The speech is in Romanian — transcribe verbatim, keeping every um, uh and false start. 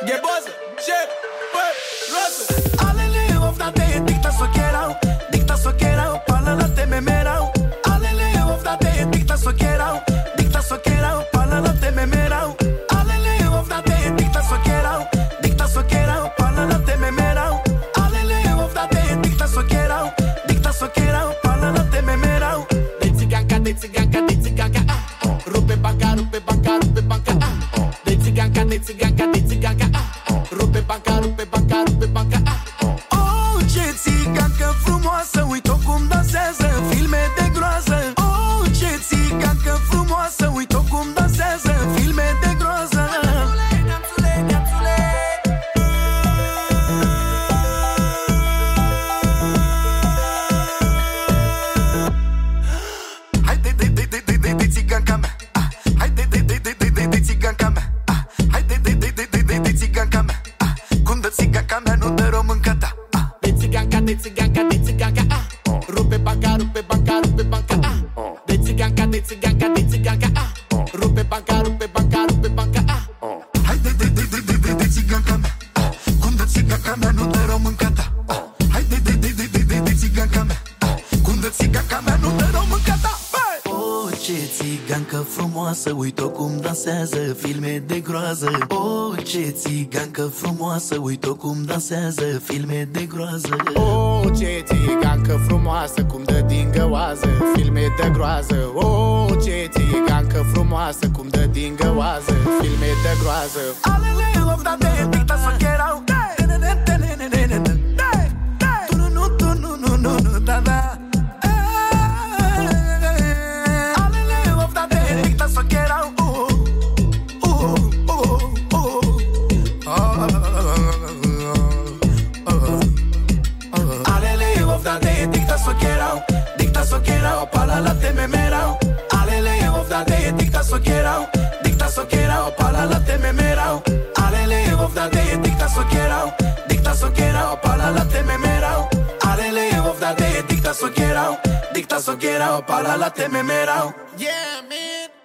Gheboză, șef, bă, roasă. Alele of da de dicta so querau, dicta so querau, pala la te memerau. Alele of da de dicta so querau, dicta so querau, pala la te memerau. Alele of da de dicta so querau, dicta so querau, pala la te memerau. Alele of da de dicta so querau, dicta so querau, pala la te memerau. De țiganca, de țiganca, de țiganca, ah. Rupe banca, rupe banca, rupe banca, ah. De țiganca, de țiganca, de țiganca, ah. Rupe banca, rupe banca, rupe banca, ah. Oh, ce țigancă frumoasă, uite-o cum dansează în filme de groază. Oh, ce țigancă frumoasă, uite-o cum dansează în filme de groază. Neamțule, neamțule, Hai de de de de de de de țiganca mea. Ah, hai de de de de de de de țiganca mea. Ah, hai de de de de de de de țiganca mea. Ah, cum dă țiganca mea, nu dă românca ta. Ah, de țiganca, de țiganca, de țiganca, ah. Rupe banca, rupe banca, rupe banca, ah. De țiganca, de țiganca, de țiganca, ah. Rupe banca, rupe banca, rupe banca, ah. hai de de de de de de de țiganca mea. Ah, cum dă țiganca mea, nu dă românca ta. Ah, hai de de de de de de de țiganca mea. Ah, cum dă țiganca mea, nu dă românca ta. Oh, ce țigancă frumoasă, uite-o cum dansează filme de groază. Oh, ce țigancă frumoasă, uite-o cum dansează filme de groază. Oh, ce țigancă frumoasă, cum dă din găoază, filme de groază. Oh, ce țigancă frumoasă, cum dă din găoază, filme de groază. Alele of da de dicta so querau. Tu nu nu tu nu nu nu nu da da. Alele of da de dicta so querau. Uh uh uh uh. Alele of da de dicta so querau, dicta so querau, pala la te memerau. Alele of da de dicta so querau, dicta so querau, pala la te memerau. Alele of da de dicta so querau, dicta so querau, pala la te memerau. Alele of da de dicta so querau, dicta so querau, pala la te memerau. Yeah, man.